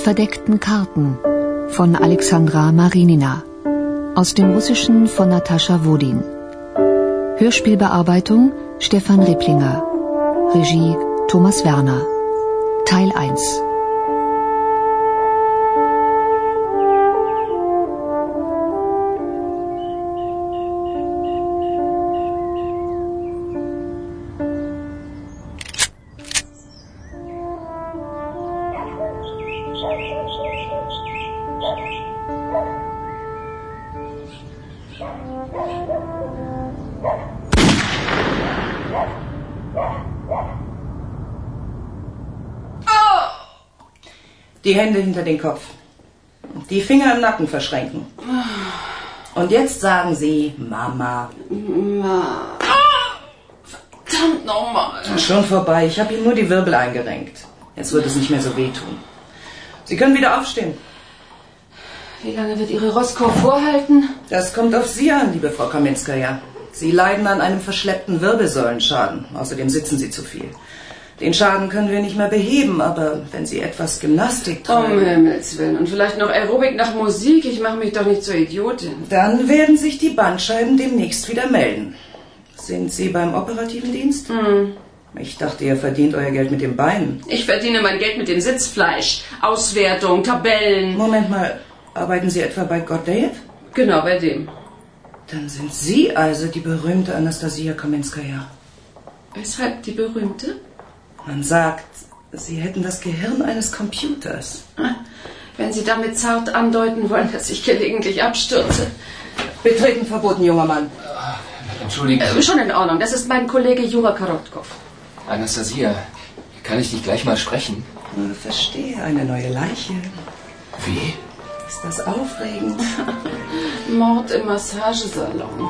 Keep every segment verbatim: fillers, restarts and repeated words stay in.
verdeckten Karten von Alexandra Marinina. Aus dem Russischen von Natascha Wodin. Hörspielbearbeitung Stefan Ripplinger. Regie Thomas Werner. Teil eins. Die Hände hinter den Kopf. Die Finger im Nacken verschränken. Und jetzt sagen Sie Mama. Mama. Verdammt nochmal. Schon vorbei. Ich habe Ihnen nur die Wirbel eingerenkt. Jetzt wird es nicht mehr so wehtun. Sie können wieder aufstehen. Wie lange wird Ihre Roscoe vorhalten? Das kommt auf Sie an, liebe Frau Kaminskaja. Sie leiden an einem verschleppten Wirbelsäulenschaden. Außerdem sitzen Sie zu viel. Den Schaden können wir nicht mehr beheben, aber wenn Sie etwas Gymnastik treiben... Um Himmels Willen. Und vielleicht noch Aerobik nach Musik. Ich mache mich doch nicht zur Idiotin. Dann werden sich die Bandscheiben demnächst wieder melden. Sind Sie beim operativen Dienst? Hm. Ich dachte, ihr verdient euer Geld mit den Beinen. Ich verdiene mein Geld mit dem Sitzfleisch. Auswertung, Tabellen. Moment mal, arbeiten Sie etwa bei Gordejew? Genau, bei dem. Dann sind Sie also die berühmte Anastasia Kaminskaja. Weshalb die berühmte? Man sagt, Sie hätten das Gehirn eines Computers. Wenn Sie damit zart andeuten wollen, dass ich gelegentlich abstürze. Betreten verboten, junger Mann. Entschuldigen Sie. Äh, schon in Ordnung. Das ist mein Kollege Jura Karotkov. Anastasia, kann ich dich gleich mal sprechen? Ich verstehe, eine neue Leiche. Wie? Ist das aufregend? Mord im Massagesalon.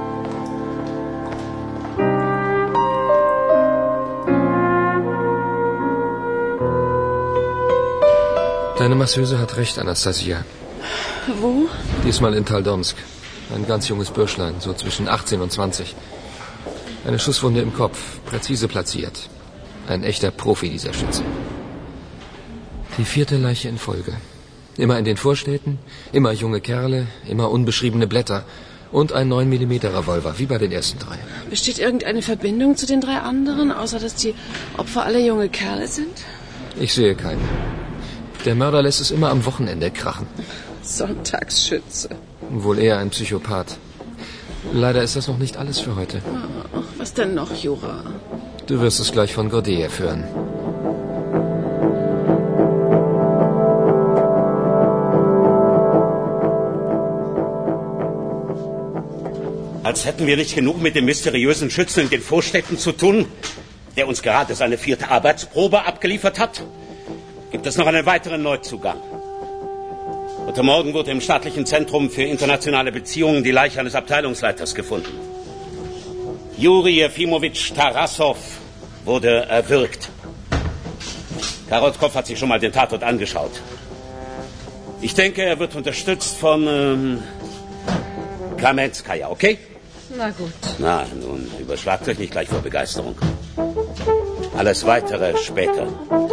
Deine Masseuse hat recht, Anastasia. Wo? Diesmal in Taldomsk. Ein ganz junges Bürschlein, so zwischen achtzehn und zwanzig. Eine Schusswunde im Kopf, präzise platziert. Ein echter Profi, dieser Schütze. Die vierte Leiche in Folge. Immer in den Vorstädten, immer junge Kerle, immer unbeschriebene Blätter. Und ein neun Millimeter Revolver, wie bei den ersten drei. Besteht irgendeine Verbindung zu den drei anderen, außer dass die Opfer alle junge Kerle sind? Ich sehe keine. Der Mörder lässt es immer am Wochenende krachen. Sonntagsschütze. Wohl eher ein Psychopath. Leider ist das noch nicht alles für heute. Oh, was denn noch, Jura? Du wirst es gleich von Gordejew hören. Als hätten wir nicht genug mit dem mysteriösen Schützen in den Vorstädten zu tun, der uns gerade seine vierte Arbeitsprobe abgeliefert hat. Gibt es noch einen weiteren Neuzugang. Heute Morgen wurde im staatlichen Zentrum für internationale Beziehungen die Leiche eines Abteilungsleiters gefunden. Juri Jefimowitsch Tarassow wurde erwürgt. Karotkov hat sich schon mal den Tatort angeschaut. Ich denke, er wird unterstützt von ähm, Kaminskaja, okay? Na gut. Na, nun, überschlagt euch nicht gleich vor Begeisterung. Alles Weitere später.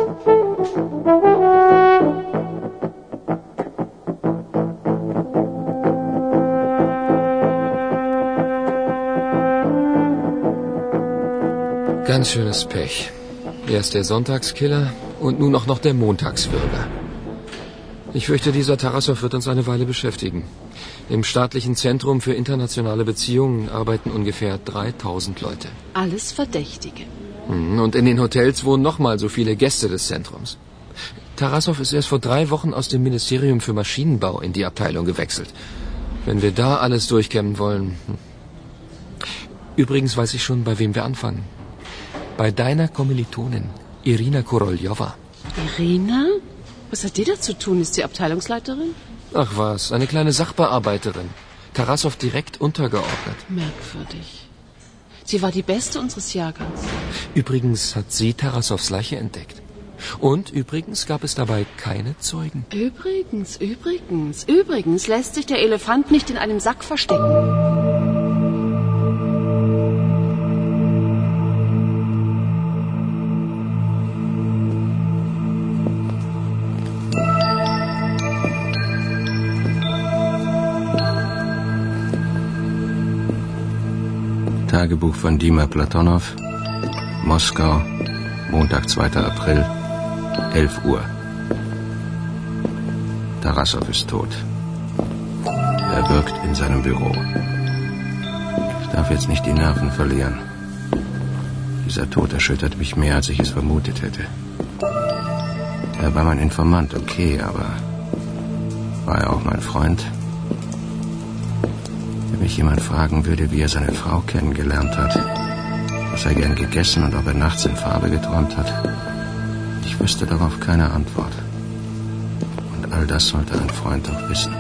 Ganz schönes Pech. Erst der Sonntagskiller und nun auch noch der Montagswürger. Ich fürchte, dieser Tarassow wird uns eine Weile beschäftigen. Im staatlichen Zentrum für internationale Beziehungen arbeiten ungefähr dreitausend Leute. Alles Verdächtige. Und in den Hotels wohnen nochmal so viele Gäste des Zentrums. Tarassow ist erst vor drei Wochen aus dem Ministerium für Maschinenbau in die Abteilung gewechselt. Wenn wir da alles durchkämmen wollen... Übrigens weiß ich schon, bei wem wir anfangen. Bei deiner Kommilitonin, Irina Koroljova. Irina? Was hat die da zu tun? Ist sie Abteilungsleiterin? Ach was, eine kleine Sachbearbeiterin. Tarassow direkt untergeordnet. Merkwürdig. Sie war die Beste unseres Jahrgangs. Übrigens hat sie Tarassows Leiche entdeckt. Und übrigens gab es dabei keine Zeugen. Übrigens, übrigens, übrigens lässt sich der Elefant nicht in einem Sack verstecken. Tagebuch von Dima Platonow. Moskau, Montag, zweiter April, elf Uhr. Tarassow ist tot. Er wirkt in seinem Büro. Ich darf jetzt nicht die Nerven verlieren. Dieser Tod erschüttert mich mehr, als ich es vermutet hätte. Er war mein Informant, okay, aber war er auch mein Freund? Wenn mich jemand fragen würde, wie er seine Frau kennengelernt hat, was er gern gegessen und ob er nachts in Farbe geträumt hat, ich wüsste darauf keine Antwort. Und all das sollte ein Freund doch wissen.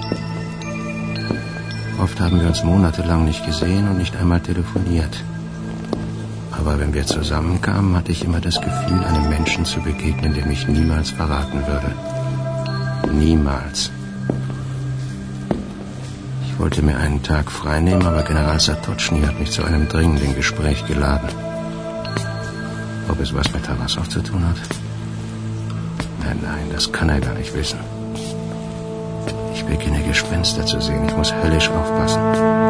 Oft haben wir uns monatelang nicht gesehen und nicht einmal telefoniert. Aber wenn wir zusammenkamen, hatte ich immer das Gefühl, einem Menschen zu begegnen, der mich niemals verraten würde. Niemals. Ich wollte mir einen Tag freinehmen, aber General Satochny hat mich zu einem dringenden Gespräch geladen. Ob es was mit Tarassow zu tun hat? Nein, nein, das kann er gar nicht wissen. Ich beginne Gespenster zu sehen. Ich muss höllisch aufpassen.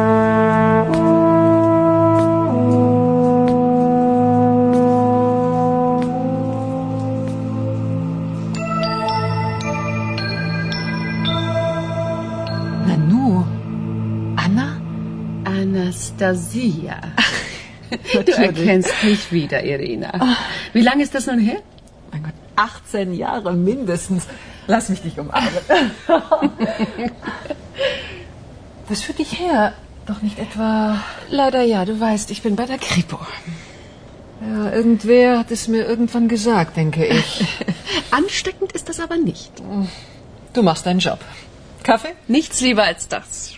Anastasia. Du erkennst mich wieder, Irina. Wie lange ist das nun her? Mein Gott, achtzehn Jahre mindestens. Lass mich dich umarmen. Was führt dich her? Doch nicht etwa... Leider ja, du weißt, ich bin bei der Kripo. Ja, irgendwer hat es mir irgendwann gesagt, denke ich. Ansteckend ist das aber nicht. Du machst deinen Job. Kaffee? Nichts lieber als das.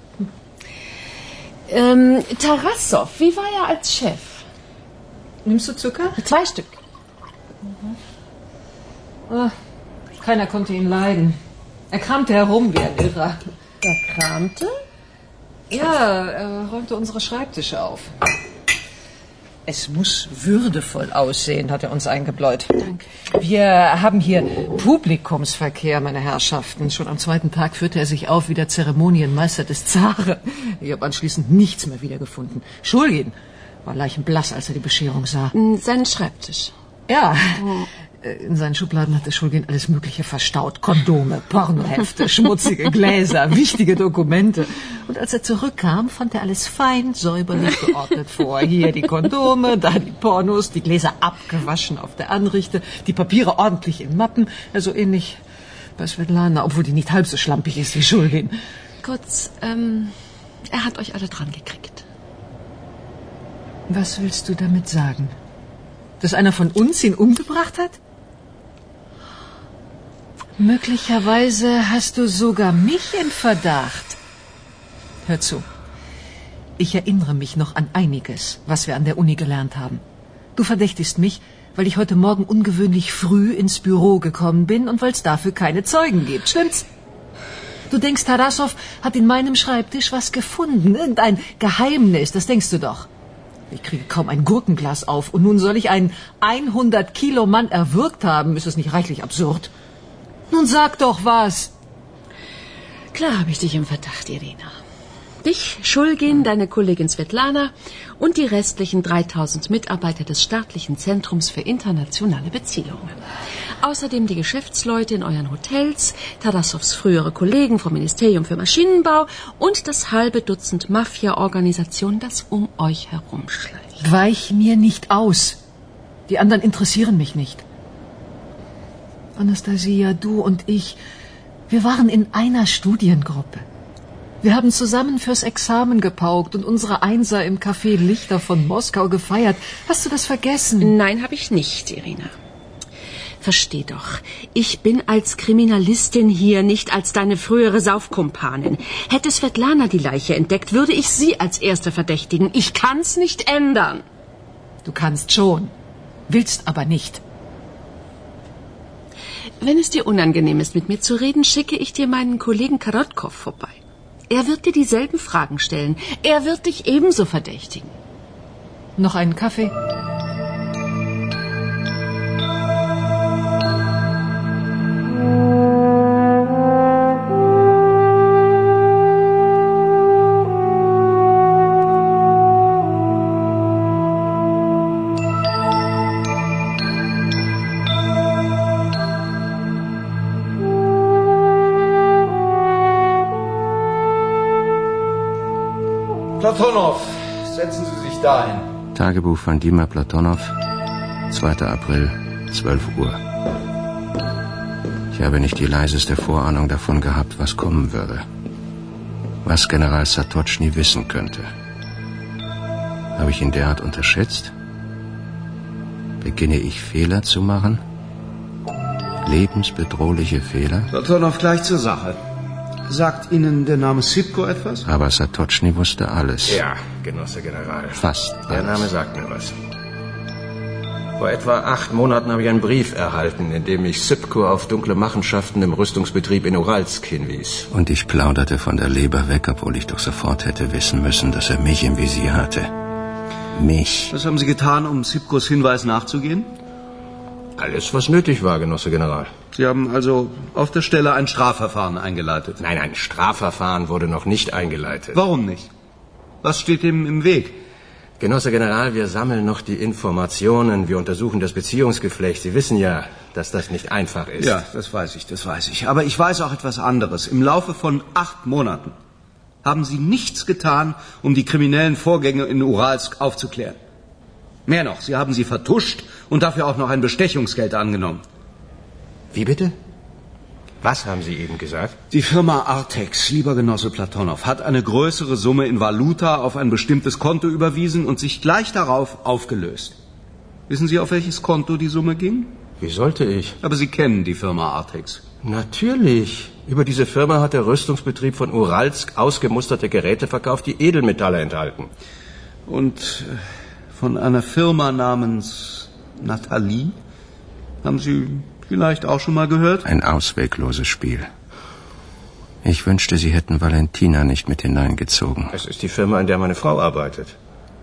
Ähm, Tarassow, wie war er als Chef? Nimmst du Zucker? Zwei Stück. Mhm. Oh, keiner konnte ihn leiden. Er kramte herum wie ein Irrer. Er kramte? Ja, er räumte unsere Schreibtische auf. Es muss würdevoll aussehen, hat er uns eingebläut. Danke. Wir haben hier Publikumsverkehr, meine Herrschaften. Schon am zweiten Tag führte er sich auf wie der Zeremonienmeister des Zaren. Ich habe anschließend nichts mehr wiedergefunden. Schulgin war leichenblass, als er die Bescherung sah. Seinen Schreibtisch. Ja, in seinen Schubladen hatte Schulgin alles Mögliche verstaut. Kondome, Pornohefte, schmutzige Gläser, wichtige Dokumente. Und als er zurückkam, fand er alles fein, säuberlich geordnet vor. Hier die Kondome, da die Pornos, die Gläser abgewaschen auf der Anrichte, die Papiere ordentlich in Mappen. Also ähnlich bei Svetlana, obwohl die nicht halb so schlampig ist wie Schulgin. Kurz, ähm, er hat euch alle dran gekriegt. Was willst du damit sagen? Dass einer von uns ihn umgebracht hat? Möglicherweise hast du sogar mich in Verdacht. Hör zu. Ich erinnere mich noch an einiges, was wir an der Uni gelernt haben. Du verdächtigst mich, weil ich heute Morgen ungewöhnlich früh ins Büro gekommen bin und weil es dafür keine Zeugen gibt. Stimmt's? Du denkst, Tarassow hat in meinem Schreibtisch was gefunden. Irgendein Geheimnis, das denkst du doch. Ich kriege kaum ein Gurkenglas auf und nun soll ich einen hundert Kilo Mann erwürgt haben. Ist das nicht reichlich absurd? Nun sag doch was. Klar habe ich dich im Verdacht, Irina. Dich, Schulgin, deine Kollegin Svetlana und die restlichen dreitausend Mitarbeiter des staatlichen Zentrums für internationale Beziehungen. Außerdem die Geschäftsleute in euren Hotels, Tarassows frühere Kollegen vom Ministerium für Maschinenbau und das halbe Dutzend Mafia-Organisationen, das um euch herumschleicht. Weich mir nicht aus. Die anderen interessieren mich nicht. Anastasia, du und ich, wir waren in einer Studiengruppe. Wir haben zusammen fürs Examen gepaukt und unsere Einser im Café Lichter von Moskau gefeiert. Hast du das vergessen? Nein, habe ich nicht, Irina. Versteh doch, ich bin als Kriminalistin hier, nicht als deine frühere Saufkumpanin. Hätte Svetlana die Leiche entdeckt, würde ich sie als erste verdächtigen. Ich kann's nicht ändern. Du kannst schon, willst aber nicht. Wenn es dir unangenehm ist, mit mir zu reden, schicke ich dir meinen Kollegen Karotkov vorbei. Er wird dir dieselben Fragen stellen. Er wird dich ebenso verdächtigen. Noch einen Kaffee? Platonow, setzen Sie sich dahin. Tagebuch von Dima Platonow, zweiter April, zwölf Uhr. Ich habe nicht die leiseste Vorahnung davon gehabt, was kommen würde. Was General Satochny wissen könnte. Habe ich ihn derart unterschätzt? Beginne ich Fehler zu machen? Lebensbedrohliche Fehler? Platonow, gleich zur Sache. Sagt Ihnen der Name Sipko etwas? Aber Satochny wusste alles. Ja, Genosse General. Fast alles. Der Name sagt mir was. Vor etwa acht Monaten habe ich einen Brief erhalten, in dem ich Sipko auf dunkle Machenschaften im Rüstungsbetrieb in Uralsk hinwies. Und ich plauderte von der Leber weg, obwohl ich doch sofort hätte wissen müssen, dass er mich im Visier hatte. Mich. Was haben Sie getan, um Sipkos Hinweis nachzugehen? Alles, was nötig war, Genosse General. Sie haben also auf der Stelle ein Strafverfahren eingeleitet? Nein, ein Strafverfahren wurde noch nicht eingeleitet. Warum nicht? Was steht ihm im Weg? Genosse General, wir sammeln noch die Informationen, wir untersuchen das Beziehungsgeflecht. Sie wissen ja, dass das nicht einfach ist. Ja, das weiß ich, das weiß ich. Aber ich weiß auch etwas anderes. Im Laufe von acht Monaten haben Sie nichts getan, um die kriminellen Vorgänge in Uralsk aufzuklären. Mehr noch, Sie haben sie vertuscht und dafür auch noch ein Bestechungsgeld angenommen. Wie bitte? Was haben Sie eben gesagt? Die Firma Artex, lieber Genosse Platonow, hat eine größere Summe in Valuta auf ein bestimmtes Konto überwiesen und sich gleich darauf aufgelöst. Wissen Sie, auf welches Konto die Summe ging? Wie sollte ich? Aber Sie kennen die Firma Artex. Natürlich. Über diese Firma hat der Rüstungsbetrieb von Uralsk ausgemusterte Geräte verkauft, die Edelmetalle enthalten. Und von einer Firma namens Nathalie? Haben Sie vielleicht auch schon mal gehört? Ein auswegloses Spiel. Ich wünschte, Sie hätten Valentina nicht mit hineingezogen. Es ist die Firma, in der meine Frau arbeitet.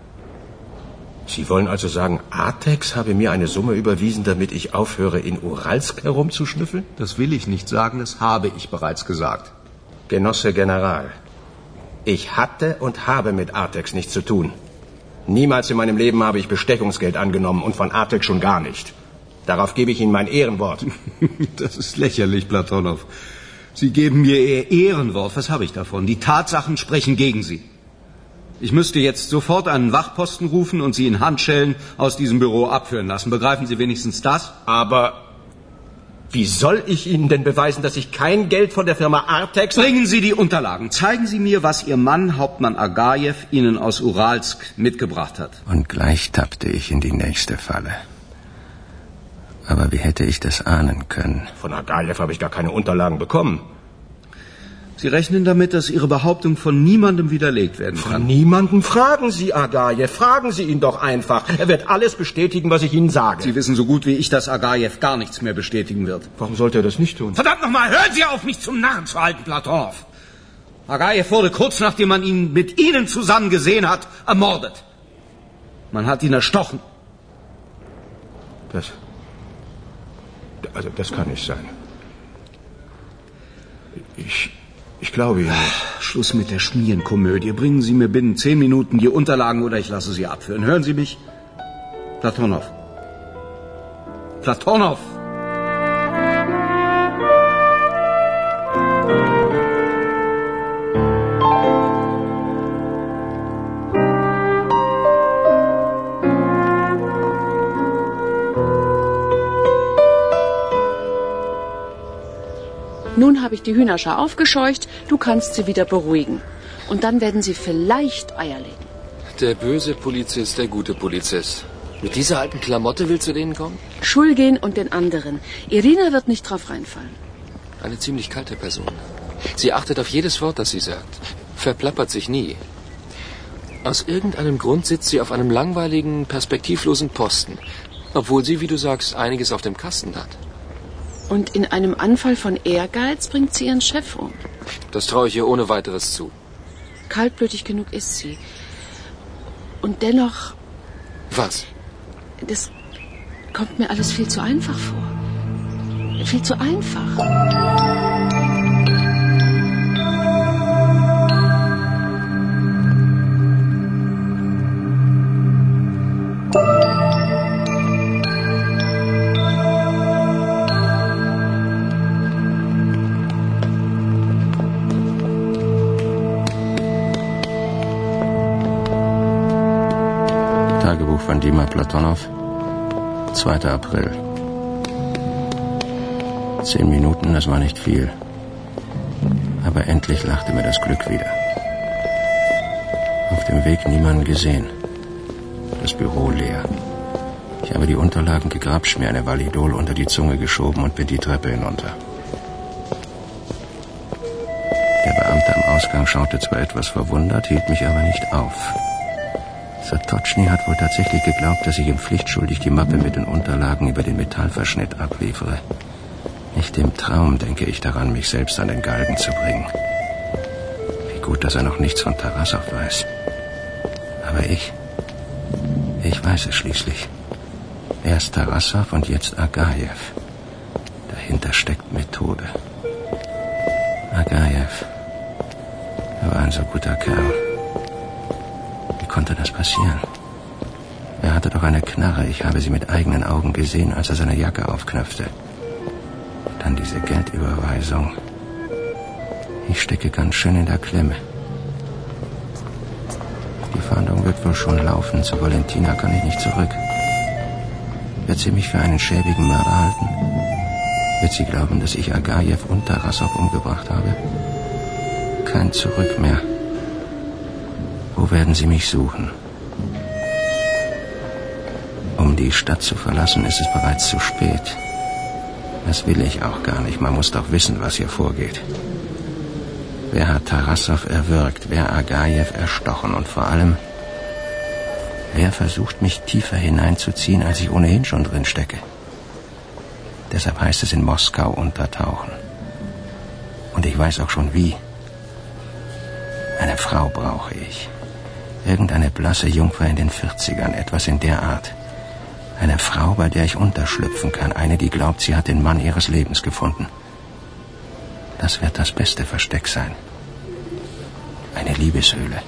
Sie wollen also sagen, Artex habe mir eine Summe überwiesen, damit ich aufhöre, in Uralsk herumzuschnüffeln? Das will ich nicht sagen, das habe ich bereits gesagt. Genosse General, ich hatte und habe mit Artex nichts zu tun. Niemals in meinem Leben habe ich Bestechungsgeld angenommen und von Artex schon gar nicht. Darauf gebe ich Ihnen mein Ehrenwort. Das ist lächerlich, Platonow. Sie geben mir Ihr Ehrenwort. Was habe ich davon? Die Tatsachen sprechen gegen Sie. Ich müsste jetzt sofort einen Wachposten rufen und Sie in Handschellen aus diesem Büro abführen lassen. Begreifen Sie wenigstens das? Aber wie soll ich Ihnen denn beweisen, dass ich kein Geld von der Firma Artex... Bringen Sie die Unterlagen. Zeigen Sie mir, was Ihr Mann, Hauptmann Agajew, Ihnen aus Uralsk mitgebracht hat. Und gleich tappte ich in die nächste Falle. Aber wie hätte ich das ahnen können? Von Agajew habe ich gar keine Unterlagen bekommen. Sie rechnen damit, dass Ihre Behauptung von niemandem widerlegt werden kann? Von niemandem? Fragen Sie Agajew. Fragen Sie ihn doch einfach. Er wird alles bestätigen, was ich Ihnen sage. Sie wissen so gut wie ich, dass Agajew gar nichts mehr bestätigen wird. Warum sollte er das nicht tun? Verdammt nochmal, hören Sie auf, mich zum Narren zu halten, Platonow. Agajew wurde kurz nachdem man ihn mit Ihnen zusammen gesehen hat, ermordet. Man hat ihn erstochen. Das... Also, das kann nicht sein. Ich... Ich glaube Ihnen nicht. Schluss mit der Schmierenkomödie. Bringen Sie mir binnen zehn Minuten die Unterlagen oder ich lasse Sie abführen. Hören Sie mich? Platonow. Platonow! Nun habe ich die Hühnerschar aufgescheucht, du kannst sie wieder beruhigen. Und dann werden sie vielleicht Eier legen. Der böse Polizist, der gute Polizist. Mit dieser alten Klamotte willst du denen kommen? Schulgehen und den anderen. Irina wird nicht drauf reinfallen. Eine ziemlich kalte Person. Sie achtet auf jedes Wort, das sie sagt. Verplappert sich nie. Aus irgendeinem Grund sitzt sie auf einem langweiligen, perspektivlosen Posten. Obwohl sie, wie du sagst, einiges auf dem Kasten hat. Und in einem Anfall von Ehrgeiz bringt sie ihren Chef um. Das traue ich ihr ohne weiteres zu. Kaltblütig genug ist sie. Und dennoch... Was? Das kommt mir alles viel zu einfach vor. Viel zu einfach. von Dima Platonow, zweiter April. Zehn Minuten, das war nicht viel. Aber endlich lachte mir das Glück wieder. Auf dem Weg niemanden gesehen. Das Büro leer. Ich habe die Unterlagen gegrapscht, mir eine Validol unter die Zunge geschoben und bin die Treppe hinunter. Der Beamte am Ausgang schaute zwar etwas verwundert, hielt mich aber nicht auf. Satoczny hat wohl tatsächlich geglaubt, dass ich ihm pflichtschuldig die Mappe mit den Unterlagen über den Metallverschnitt abliefere. Nicht im Traum denke ich daran, mich selbst an den Galgen zu bringen. Wie gut, dass er noch nichts von Tarassow weiß. Aber ich, ich weiß es schließlich. Erst Tarassow und jetzt Agajew. Dahinter steckt Methode. Agajew. Er war ein so guter Kerl. Wie konnte das passieren? Er hatte doch eine Knarre. Ich habe sie mit eigenen Augen gesehen, als er seine Jacke aufknöpfte. Dann diese Geldüberweisung. Ich stecke ganz schön in der Klemme. Die Fahndung wird wohl schon laufen. Zu Valentina kann ich nicht zurück. Wird sie mich für einen schäbigen Mörder halten? Wird sie glauben, dass ich Agajew und Tarassow umgebracht habe? Kein Zurück mehr. Wo werden sie mich suchen? Um die Stadt zu verlassen, ist es bereits zu spät. Das will ich auch gar nicht. Man muss doch wissen, was hier vorgeht. Wer hat Tarassow erwürgt? Wer Agajew erstochen? Und vor allem, wer versucht, mich tiefer hineinzuziehen, als ich ohnehin schon drin stecke? Deshalb heißt es in Moskau untertauchen. Und ich weiß auch schon wie. Eine Frau brauche ich. Irgendeine blasse Jungfer in den vierzigern, etwas in der Art. Eine Frau, bei der ich unterschlüpfen kann. Eine, die glaubt, sie hat den Mann ihres Lebens gefunden. Das wird das beste Versteck sein. Eine Liebeshöhle.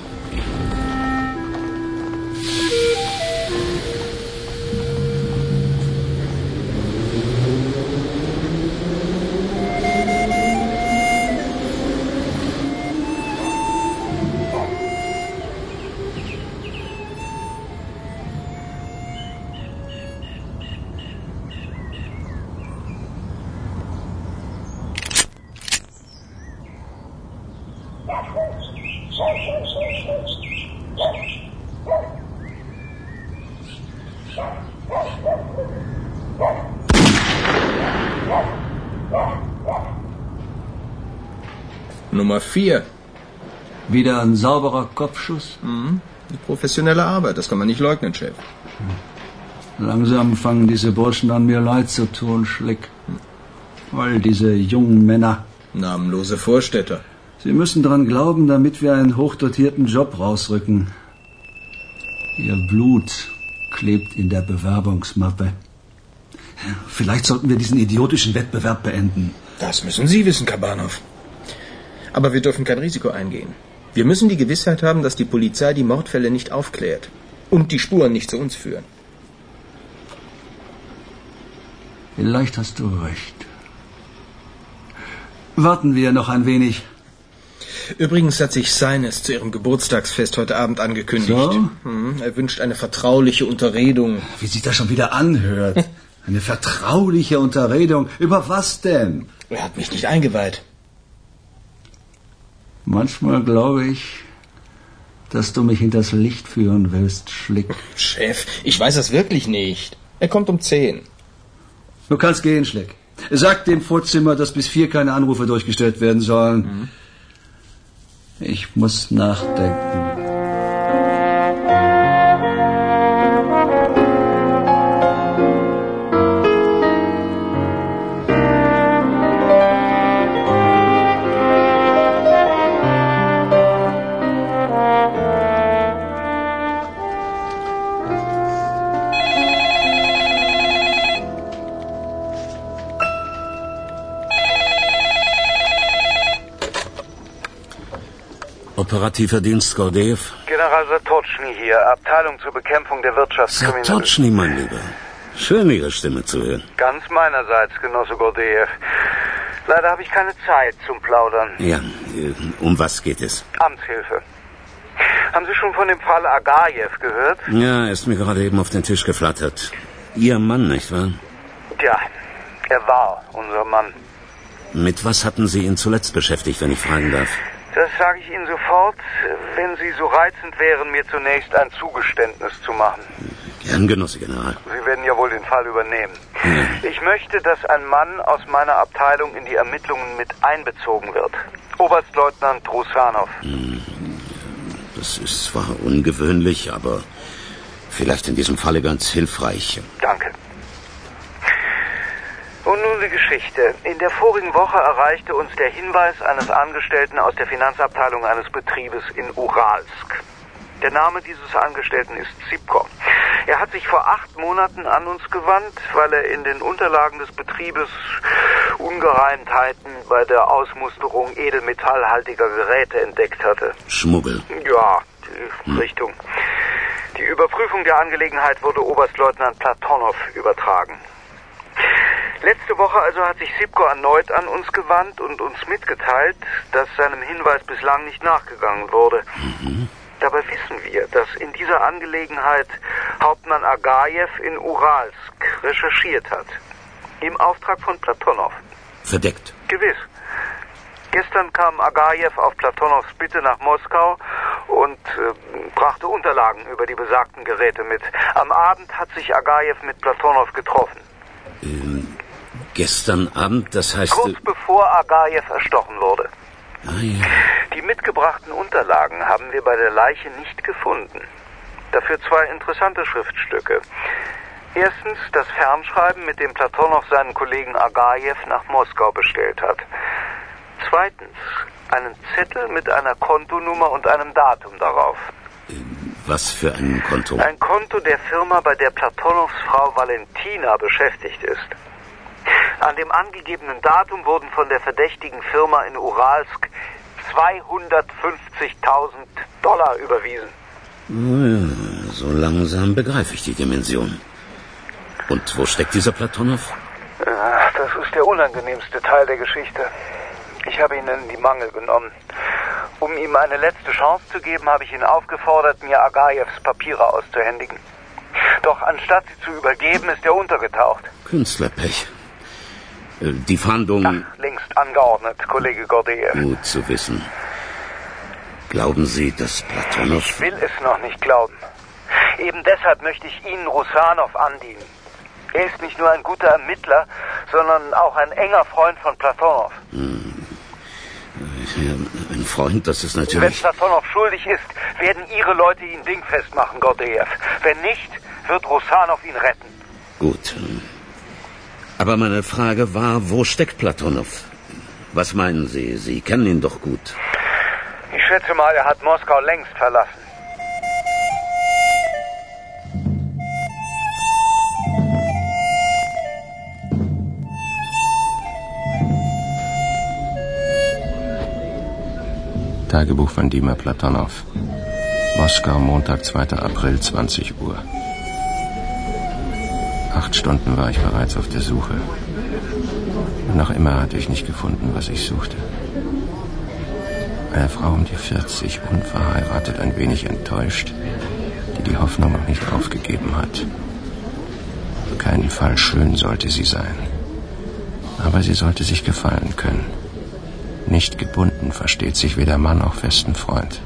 Nummer vier. Wieder ein sauberer Kopfschuss? Mhm. Die professionelle Arbeit, das kann man nicht leugnen, Chef. Langsam fangen diese Burschen an, mir leid zu tun, Schlick. Weil diese jungen Männer... Namenlose Vorstädter. Sie müssen dran glauben, damit wir einen hochdotierten Job rausrücken. Ihr Blut klebt in der Bewerbungsmappe. Vielleicht sollten wir diesen idiotischen Wettbewerb beenden. Das müssen Sie wissen, Kabanov. Aber wir dürfen kein Risiko eingehen. Wir müssen die Gewissheit haben, dass die Polizei die Mordfälle nicht aufklärt und die Spuren nicht zu uns führen. Vielleicht hast du recht. Warten wir noch ein wenig. Übrigens hat sich Seines zu ihrem Geburtstagsfest heute Abend angekündigt. So? Hm, er wünscht eine vertrauliche Unterredung. Wie sich das schon wieder anhört. Eine vertrauliche Unterredung. Über was denn? Er hat mich nicht eingeweiht. Manchmal glaube ich, dass du mich hinters Licht führen willst, Schlick. Chef, ich weiß das wirklich nicht. Er kommt um zehn. Du kannst gehen, Schlick. Sag dem Vorzimmer, dass bis vier keine Anrufe durchgestellt werden sollen. Mhm. Ich muss nachdenken. Operativer Dienst Gordejew. General Satoczny hier, Abteilung zur Bekämpfung der Wirtschaftskriminalität. Satoczny, mein Lieber. Schön, Ihre Stimme zu hören. Ganz meinerseits, Genosse Gordejew. Leider habe ich keine Zeit zum Plaudern. Ja, um was geht es? Amtshilfe. Haben Sie schon von dem Fall Agajew gehört? Ja, er ist mir gerade eben auf den Tisch geflattert. Ihr Mann, nicht wahr? Ja, er war unser Mann. Mit was hatten Sie ihn zuletzt beschäftigt, wenn ich fragen darf? Das sage ich Ihnen sofort, wenn Sie so reizend wären, mir zunächst ein Zugeständnis zu machen. Gern, Genosse General. Sie werden ja wohl den Fall übernehmen. Ja. Ich möchte, dass ein Mann aus meiner Abteilung in die Ermittlungen mit einbezogen wird. Oberstleutnant Rusanov. Das ist zwar ungewöhnlich, aber vielleicht in diesem Falle ganz hilfreich. Danke. Und nun die Geschichte. In der vorigen Woche erreichte uns der Hinweis eines Angestellten aus der Finanzabteilung eines Betriebes in Uralsk. Der Name dieses Angestellten ist Zipko. Er hat sich vor acht Monaten an uns gewandt, weil er in den Unterlagen des Betriebes Ungereimtheiten bei der Ausmusterung edelmetallhaltiger Geräte entdeckt hatte. Schmuggel. Ja, die hm. Richtung. Die Überprüfung der Angelegenheit wurde Oberstleutnant Platonow übertragen. Letzte Woche also hat sich Zipko erneut an uns gewandt und uns mitgeteilt, dass seinem Hinweis bislang nicht nachgegangen wurde. Mhm. Dabei wissen wir, dass in dieser Angelegenheit Hauptmann Agajew in Uralsk recherchiert hat. Im Auftrag von Platonow. Verdeckt. Gewiss. Gestern kam Agajew auf Platonows Bitte nach Moskau und äh, brachte Unterlagen über die besagten Geräte mit. Am Abend hat sich Agajew mit Platonow getroffen. Ähm, gestern Abend, das heißt... Kurz bevor Agajew erstochen wurde. Ah, ja. Die mitgebrachten Unterlagen haben wir bei der Leiche nicht gefunden. Dafür zwei interessante Schriftstücke. Erstens das Fernschreiben, mit dem Platonow seinen Kollegen Agajew nach Moskau bestellt hat. Zweitens einen Zettel mit einer Kontonummer und einem Datum darauf. Was für ein Konto? Ein Konto der Firma, bei der Platonows Frau Valentina beschäftigt ist. An dem angegebenen Datum wurden von der verdächtigen Firma in Uralsk zweihundertfünfzigtausend Dollar überwiesen. Oh ja, so langsam begreife ich die Dimension. Und wo steckt dieser Platonow? Das ist der unangenehmste Teil der Geschichte. Ich habe ihn in die Mangel genommen. Um ihm eine letzte Chance zu geben, habe ich ihn aufgefordert, mir Agajews Papiere auszuhändigen. Doch anstatt sie zu übergeben, ist er untergetaucht. Künstlerpech. Die Fahndung... Ach, längst angeordnet, Kollege Gordejew. Gut zu wissen. Glauben Sie, dass Platonow... Ich will es noch nicht glauben. Eben deshalb möchte ich Ihnen Rusanov andienen. Er ist nicht nur ein guter Ermittler, sondern auch ein enger Freund von Platonow. Hm. Ja, ein Freund, das ist natürlich... Wenn Platonow schuldig ist, werden Ihre Leute ihn dingfest machen, Gordejew. Wenn nicht, wird Rusanov ihn retten. Gut. Aber meine Frage war, wo steckt Platonow? Was meinen Sie? Sie kennen ihn doch gut. Ich schätze mal, er hat Moskau längst verlassen. Tagebuch von Dima Platonow. Moskau, Montag, zweiter April, zwanzig Uhr. Acht Stunden war ich bereits auf der Suche. Und noch immer hatte ich nicht gefunden, was ich suchte. Eine Frau um die vierzig, unverheiratet, ein wenig enttäuscht, die die Hoffnung noch nicht aufgegeben hat. Auf keinen Fall schön sollte sie sein. Aber sie sollte sich gefallen können. Nicht gebunden, versteht sich weder Mann noch festen Freund.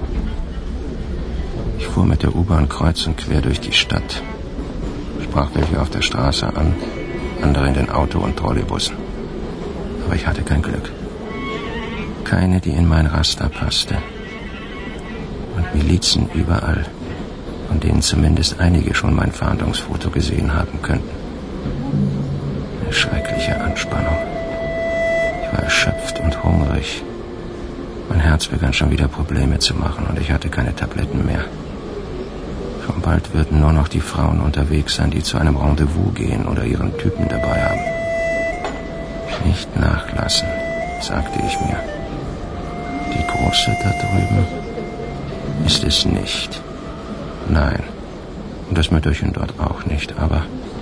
Ich fuhr mit der U-Bahn kreuz und quer durch die Stadt. Sprach welche auf der Straße an, andere in den Auto- und Trolleybussen. Aber ich hatte kein Glück. Keine, die in mein Raster passte. Und Milizen überall, von denen zumindest einige schon mein Fahndungsfoto gesehen haben könnten. Eine schreckliche Anspannung. Ich war erschöpft und hungrig. Mein Herz begann schon wieder Probleme zu machen und ich hatte keine Tabletten mehr. Schon bald würden nur noch die Frauen unterwegs sein, die zu einem Rendezvous gehen oder ihren Typen dabei haben. Nicht nachlassen, sagte ich mir. Die Große da drüben ist es nicht. Nein, und das Mütterchen dort auch nicht, aber...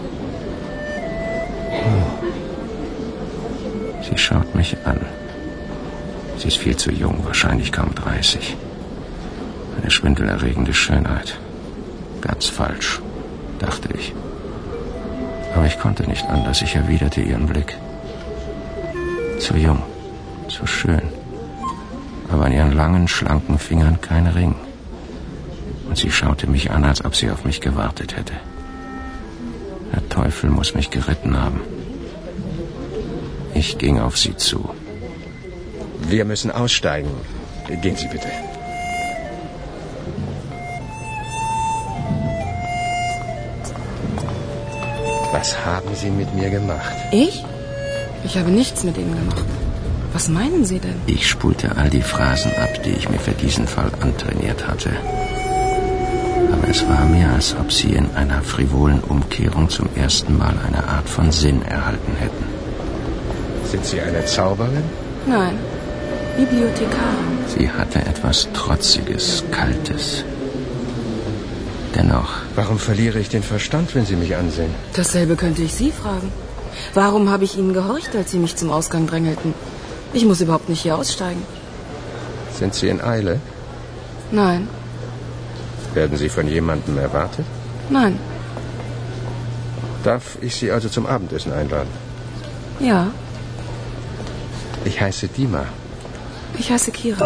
Sie schaut mich an. Sie ist viel zu jung, wahrscheinlich kaum dreißig. Eine schwindelerregende Schönheit. Ganz falsch, dachte ich. Aber ich konnte nicht anders. Ich erwiderte ihren Blick. Zu jung, zu schön. Aber an ihren langen, schlanken Fingern kein Ring. Und sie schaute mich an, als ob sie auf mich gewartet hätte. Der Teufel muss mich geritten haben. Ich ging auf sie zu. Wir müssen aussteigen. Gehen Sie bitte. Was haben Sie mit mir gemacht? Ich? Ich habe nichts mit Ihnen gemacht. Was meinen Sie denn? Ich spulte all die Phrasen ab, die ich mir für diesen Fall antrainiert hatte. Aber es war mir, als ob sie in einer frivolen Umkehrung zum ersten Mal eine Art von Sinn erhalten hätten. Sind Sie eine Zauberin? Nein, Bibliothekarin. Sie hatte etwas Trotziges, Kaltes. Dennoch... Warum verliere ich den Verstand, wenn Sie mich ansehen? Dasselbe könnte ich Sie fragen. Warum habe ich Ihnen gehorcht, als Sie mich zum Ausgang drängelten? Ich muss überhaupt nicht hier aussteigen. Sind Sie in Eile? Nein. Werden Sie von jemandem erwartet? Nein. Darf ich Sie also zum Abendessen einladen? Ja. Ich heiße Dima. Ich heiße Kira.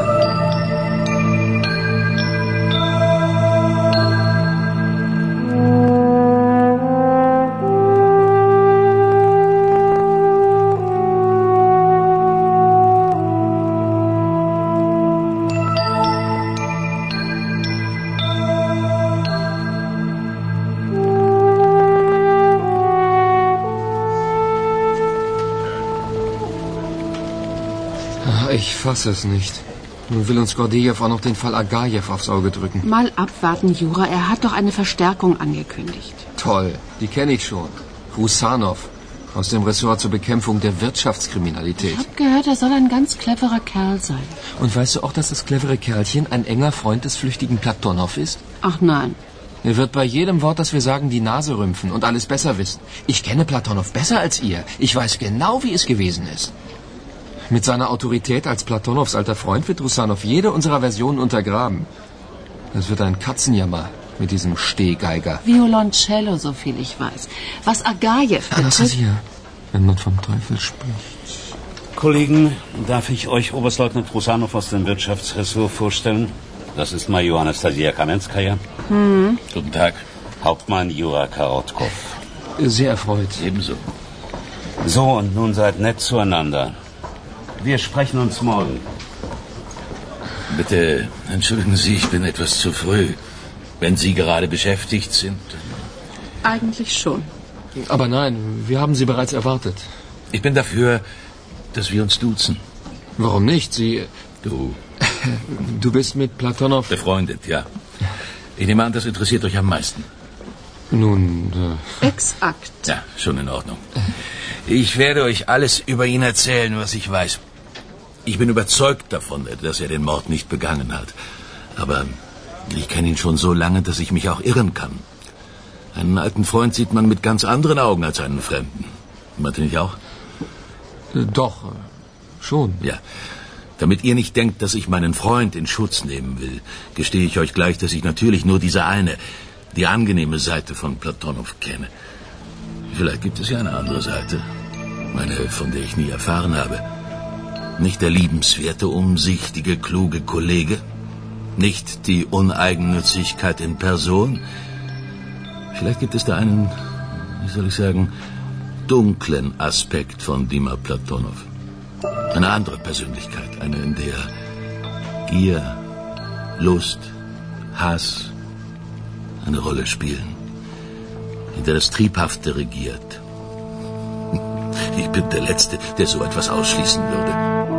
Ich fasse es nicht. Nun will uns Gordejew auch noch den Fall Agajew aufs Auge drücken. Mal abwarten, Jura. Er hat doch eine Verstärkung angekündigt. Toll, die kenne ich schon. Rusanov aus dem Ressort zur Bekämpfung der Wirtschaftskriminalität. Ich habe gehört, er soll ein ganz cleverer Kerl sein. Und weißt du auch, dass das clevere Kerlchen ein enger Freund des flüchtigen Platonow ist? Ach nein. Er wird bei jedem Wort, das wir sagen, die Nase rümpfen und alles besser wissen. Ich kenne Platonow besser als ihr. Ich weiß genau, wie es gewesen ist. Mit seiner Autorität als Platonows alter Freund wird Rusanov jede unserer Versionen untergraben. Das wird ein Katzenjammer mit diesem Stehgeiger. Violoncello, so viel ich weiß. Was Agajew betrifft... Anastasia, wenn man vom Teufel spricht. Kollegen, darf ich euch Oberstleutnant Rusanov aus dem Wirtschaftsressort vorstellen? Das ist Major Anastasia Kamenskaya. Hm. Guten Tag. Hauptmann Jura Karotkov. Sehr erfreut. Ebenso. So, und nun seid nett zueinander. Wir sprechen uns morgen. Bitte entschuldigen Sie, ich bin etwas zu früh. Wenn Sie gerade beschäftigt sind. Eigentlich schon. Aber nein, wir haben Sie bereits erwartet. Ich bin dafür, dass wir uns duzen. Warum nicht? Sie... Du. Du bist mit Platonow... Befreundet, ja. Ich nehme an, das interessiert euch am meisten. Nun... Äh... Exakt. Ja, schon in Ordnung. Ich werde euch alles über ihn erzählen, was ich weiß. Ich bin überzeugt davon, dass er den Mord nicht begangen hat. Aber ich kenne ihn schon so lange, dass ich mich auch irren kann. Einen alten Freund sieht man mit ganz anderen Augen als einen Fremden. Meint ihr nicht auch? Doch, schon. Ja. Damit ihr nicht denkt, dass ich meinen Freund in Schutz nehmen will, gestehe ich euch gleich, dass ich natürlich nur diese eine, die angenehme Seite von Platonow kenne. Vielleicht gibt es ja eine andere Seite. Eine, von der ich nie erfahren habe. Nicht der liebenswerte, umsichtige, kluge Kollege. Nicht die Uneigennützigkeit in Person. Vielleicht gibt es da einen, wie soll ich sagen, dunklen Aspekt von Dima Platonow. Eine andere Persönlichkeit. Eine, in der Gier, Lust, Hass eine Rolle spielen. In der das Triebhafte regiert. Ich bin der Letzte, der so etwas ausschließen würde.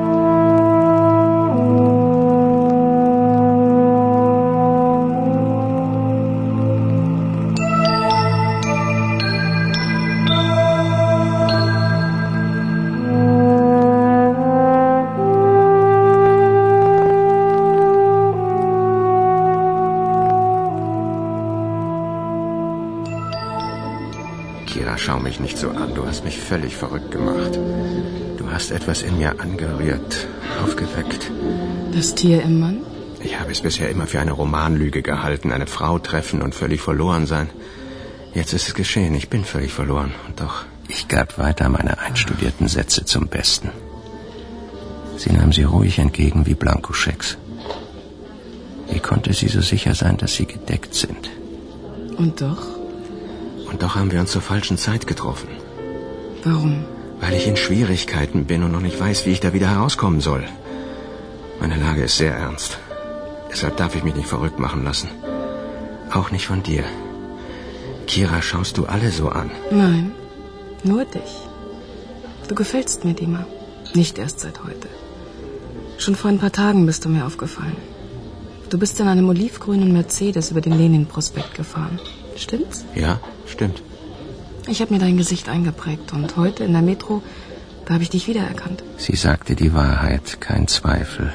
Schau mich nicht so an, du hast mich völlig verrückt gemacht. Du hast etwas in mir angerührt, aufgeweckt. Das Tier im Mann? Ich habe habe es bisher immer für eine Romanlüge gehalten, eine Frau treffen und völlig verloren sein. Jetzt ist es geschehen, ich bin völlig verloren. Und doch... Ich gab weiter meine einstudierten Sätze zum Besten. Sie nahm sie ruhig entgegen wie Blankoschecks. Wie konnte sie so sicher sein, dass sie gedeckt sind? Und doch? Und doch haben wir uns zur falschen Zeit getroffen. Warum? Weil ich in Schwierigkeiten bin und noch nicht weiß, wie ich da wieder herauskommen soll. Meine Lage ist sehr ernst. Deshalb darf ich mich nicht verrückt machen lassen. Auch nicht von dir. Kira, schaust du alle so an? Nein, nur dich. Du gefällst mir, Dima. Nicht erst seit heute. Schon vor ein paar Tagen bist du mir aufgefallen. Du bist in einem olivgrünen Mercedes über den Lenin-Prospekt gefahren. Stimmt's? Ja, stimmt. Ich habe mir dein Gesicht eingeprägt und heute in der Metro, da habe ich dich wiedererkannt. Sie sagte die Wahrheit, kein Zweifel.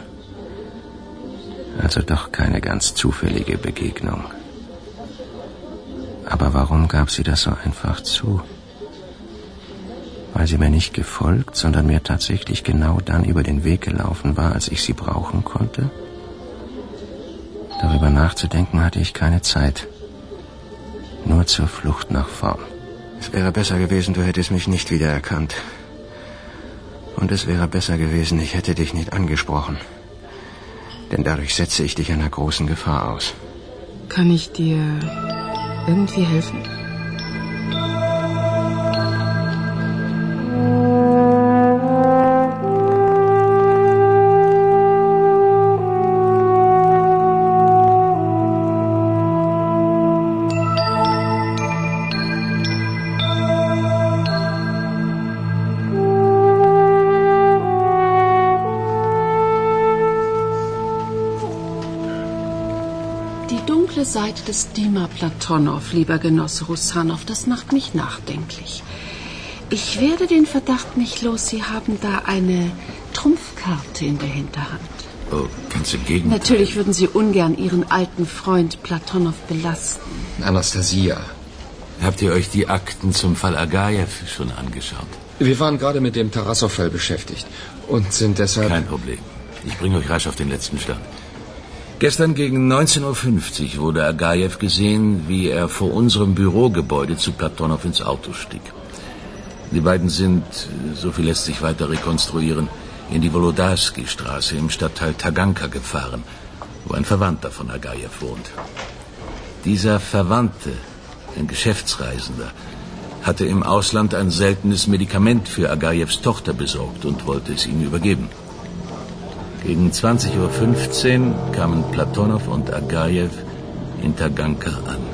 Also doch keine ganz zufällige Begegnung. Aber warum gab sie das so einfach zu? Weil sie mir nicht gefolgt, sondern mir tatsächlich genau dann über den Weg gelaufen war, als ich sie brauchen konnte? Darüber nachzudenken hatte ich keine Zeit. Nur zur Flucht nach vorn. Es wäre besser gewesen, du hättest mich nicht wiedererkannt. Und es wäre besser gewesen, ich hätte dich nicht angesprochen. Denn dadurch setze ich dich einer großen Gefahr aus. Kann ich dir irgendwie helfen? Seite des Dima Platonow, lieber Genosse Rusanow, das macht mich nachdenklich. Ich werde den Verdacht nicht los, Sie haben da eine Trumpfkarte in der Hinterhand. Oh, ganz im Gegenteil. Natürlich würden Sie ungern Ihren alten Freund Platonow belasten. Anastasia. Habt ihr euch die Akten zum Fall Agajew schon angeschaut? Wir waren gerade mit dem Tarassow-Fall beschäftigt und sind deshalb... Kein Problem. Ich bringe euch rasch auf den letzten Stand. Gestern gegen neunzehn Uhr fünfzig wurde Agajew gesehen, wie er vor unserem Bürogebäude zu Platonow ins Auto stieg. Die beiden sind, so viel lässt sich weiter rekonstruieren, in die Wolodarski-Straße im Stadtteil Taganka gefahren, wo ein Verwandter von Agajew wohnt. Dieser Verwandte, ein Geschäftsreisender, hatte im Ausland ein seltenes Medikament für Agajews Tochter besorgt und wollte es ihm übergeben. Gegen zwanzig Uhr fünfzehn kamen Platonow und Agajew in Taganka an.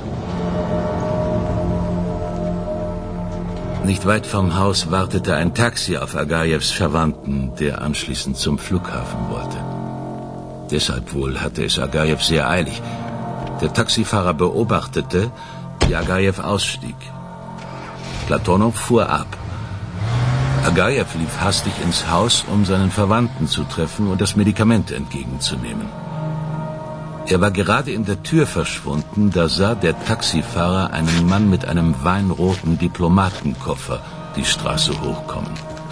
Nicht weit vom Haus wartete ein Taxi auf Agajews Verwandten, der anschließend zum Flughafen wollte. Deshalb wohl hatte es Agajew sehr eilig. Der Taxifahrer beobachtete, wie Agajew ausstieg. Platonow fuhr ab. Agajew lief hastig ins Haus, um seinen Verwandten zu treffen und das Medikament entgegenzunehmen. Er war gerade in der Tür verschwunden, da sah der Taxifahrer einen Mann mit einem weinroten Diplomatenkoffer die Straße hochkommen.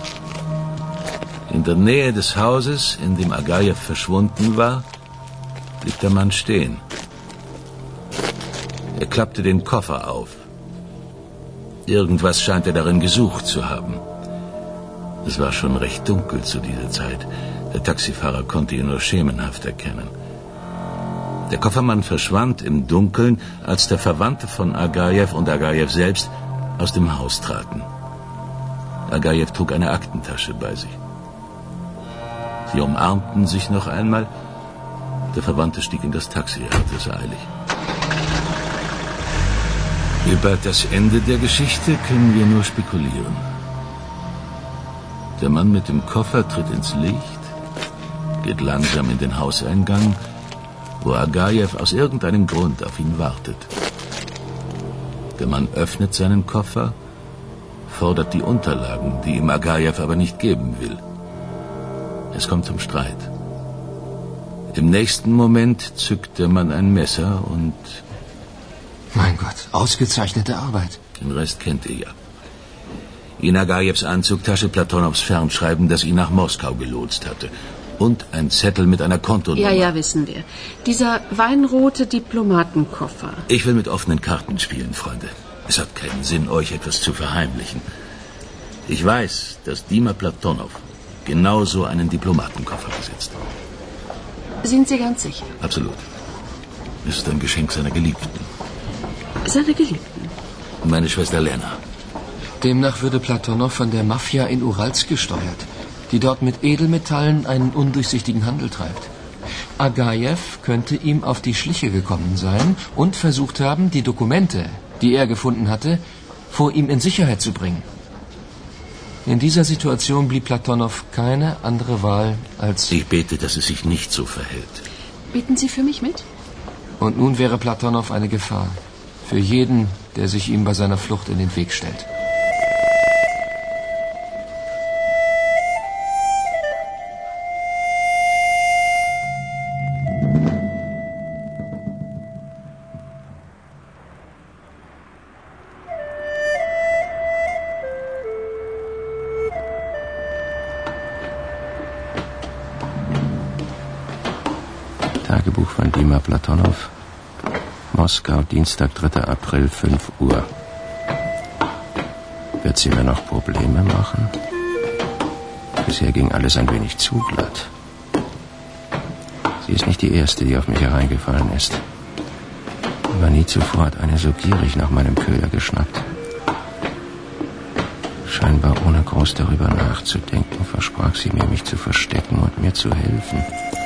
In der Nähe des Hauses, in dem Agajew verschwunden war, blieb der Mann stehen. Er klappte den Koffer auf. Irgendwas scheint er darin gesucht zu haben. Es war schon recht dunkel zu dieser Zeit. Der Taxifahrer konnte ihn nur schemenhaft erkennen. Der Koffermann verschwand im Dunkeln, als der Verwandte von Agajew und Agajew selbst aus dem Haus traten. Agajew trug eine Aktentasche bei sich. Sie umarmten sich noch einmal. Der Verwandte stieg in das Taxi, er hatte es eilig. Über das Ende der Geschichte können wir nur spekulieren. Der Mann mit dem Koffer tritt ins Licht, geht langsam in den Hauseingang, wo Agajew aus irgendeinem Grund auf ihn wartet. Der Mann öffnet seinen Koffer, fordert die Unterlagen, die ihm Agajew aber nicht geben will. Es kommt zum Streit. Im nächsten Moment zückt der Mann ein Messer und... Mein Gott, ausgezeichnete Arbeit. Den Rest kennt ihr ja. In Agajews Anzugtasche Platonows Fernschreiben, das ihn nach Moskau gelotst hatte. Und ein Zettel mit einer Kontonummer. Ja, ja, wissen wir. Dieser weinrote Diplomatenkoffer. Ich will mit offenen Karten spielen, Freunde. Es hat keinen Sinn, euch etwas zu verheimlichen. Ich weiß, dass Dima Platonow genauso einen Diplomatenkoffer besitzt. Sind Sie ganz sicher? Absolut. Es ist ein Geschenk seiner Geliebten. Seine Geliebten? Meine Schwester Lena. Demnach würde Platonow von der Mafia in Uralsk gesteuert, die dort mit Edelmetallen einen undurchsichtigen Handel treibt. Agajew könnte ihm auf die Schliche gekommen sein und versucht haben, die Dokumente, die er gefunden hatte, vor ihm in Sicherheit zu bringen. In dieser Situation blieb Platonow keine andere Wahl als... Ich bete, dass es sich nicht so verhält. Beten Sie für mich mit? Und nun wäre Platonow eine Gefahr. Für jeden, der sich ihm bei seiner Flucht in den Weg stellt. Tagebuch von Dima Platonow. Moskau, Dienstag, dritter April, fünf Uhr. Wird sie mir noch Probleme machen? Bisher ging alles ein wenig zu glatt. Sie ist nicht die Erste, die auf mich hereingefallen ist. Aber nie zuvor hat eine so gierig nach meinem Köder geschnappt. Scheinbar ohne groß darüber nachzudenken, versprach sie mir, mich zu verstecken und mir zu helfen.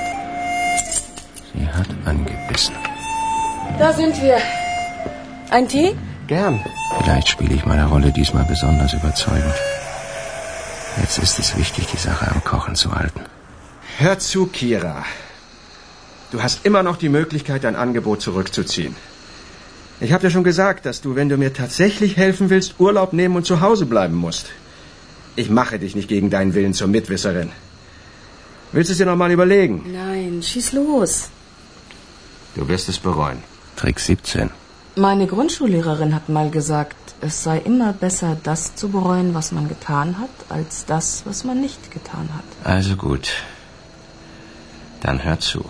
Sie hat angebissen. Da sind wir. Ein Tee? Gern. Vielleicht spiele ich meine Rolle diesmal besonders überzeugend. Jetzt ist es wichtig, die Sache am Kochen zu halten. Hör zu, Kira. Du hast immer noch die Möglichkeit, dein Angebot zurückzuziehen. Ich habe dir schon gesagt, dass du, wenn du mir tatsächlich helfen willst, Urlaub nehmen und zu Hause bleiben musst. Ich mache dich nicht gegen deinen Willen zur Mitwisserin. Willst du es dir noch mal überlegen? Nein, schieß los. Du wirst es bereuen. Trick siebzehn. Meine Grundschullehrerin hat mal gesagt, es sei immer besser, das zu bereuen, was man getan hat, als das, was man nicht getan hat. Also gut. Dann hör zu.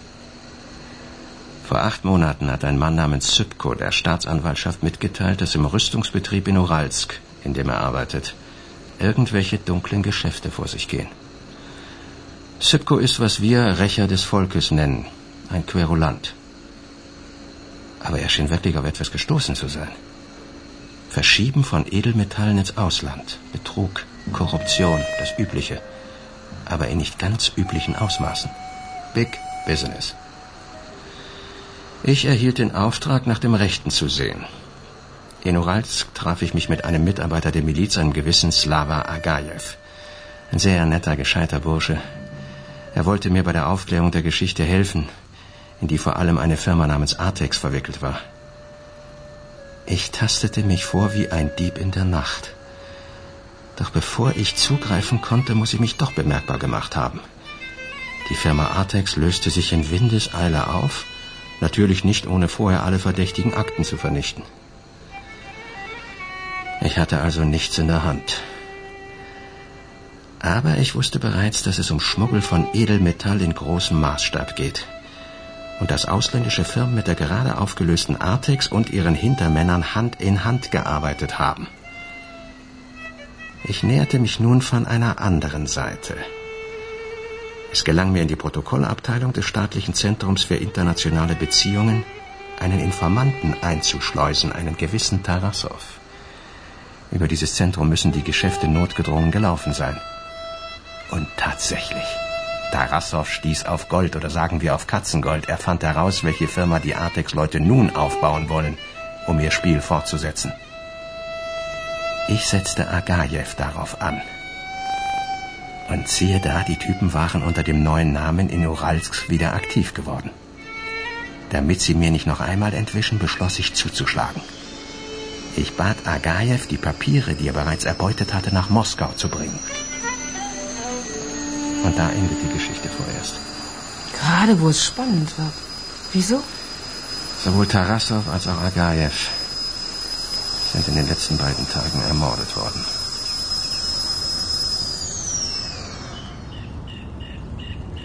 Vor acht Monaten hat ein Mann namens Sypko der Staatsanwaltschaft mitgeteilt, dass im Rüstungsbetrieb in Uralsk, in dem er arbeitet, irgendwelche dunklen Geschäfte vor sich gehen. Sypko ist, was wir Rächer des Volkes nennen, ein Querulant. Aber er schien wirklich auf etwas gestoßen zu sein. Verschieben von Edelmetallen ins Ausland, Betrug, Korruption, das Übliche, aber in nicht ganz üblichen Ausmaßen. Big Business. Ich erhielt den Auftrag, nach dem Rechten zu sehen. In Uralsk traf ich mich mit einem Mitarbeiter der Miliz, einem gewissen Slava Agajew. Ein sehr netter, gescheiter Bursche. Er wollte mir bei der Aufklärung der Geschichte helfen, in die vor allem eine Firma namens Artex verwickelt war. Ich tastete mich vor wie ein Dieb in der Nacht. Doch bevor ich zugreifen konnte, muss ich mich doch bemerkbar gemacht haben. Die Firma Artex löste sich in Windeseile auf, natürlich nicht ohne vorher alle verdächtigen Akten zu vernichten. Ich hatte also nichts in der Hand. Aber ich wusste bereits, dass es um Schmuggel von Edelmetall in großem Maßstab geht. Und dass ausländische Firmen mit der gerade aufgelösten Artex und ihren Hintermännern Hand in Hand gearbeitet haben. Ich näherte mich nun von einer anderen Seite. Es gelang mir in die Protokollabteilung des Staatlichen Zentrums für internationale Beziehungen, einen Informanten einzuschleusen, einen gewissen Tarassow. Über dieses Zentrum müssen die Geschäfte notgedrungen gelaufen sein. Und tatsächlich, Tarassow stieß auf Gold oder sagen wir auf Katzengold. Er fand heraus, welche Firma die Artex-Leute nun aufbauen wollen, um ihr Spiel fortzusetzen. Ich setzte Agajew darauf an. Und siehe da, die Typen waren unter dem neuen Namen in Uralsk wieder aktiv geworden. Damit sie mir nicht noch einmal entwischen, beschloss ich zuzuschlagen. Ich bat Agajew, die Papiere, die er bereits erbeutet hatte, nach Moskau zu bringen. Und da endet die Geschichte vorerst. Gerade wo es spannend wird. Wieso? Sowohl Tarassow als auch Agajew sind in den letzten beiden Tagen ermordet worden.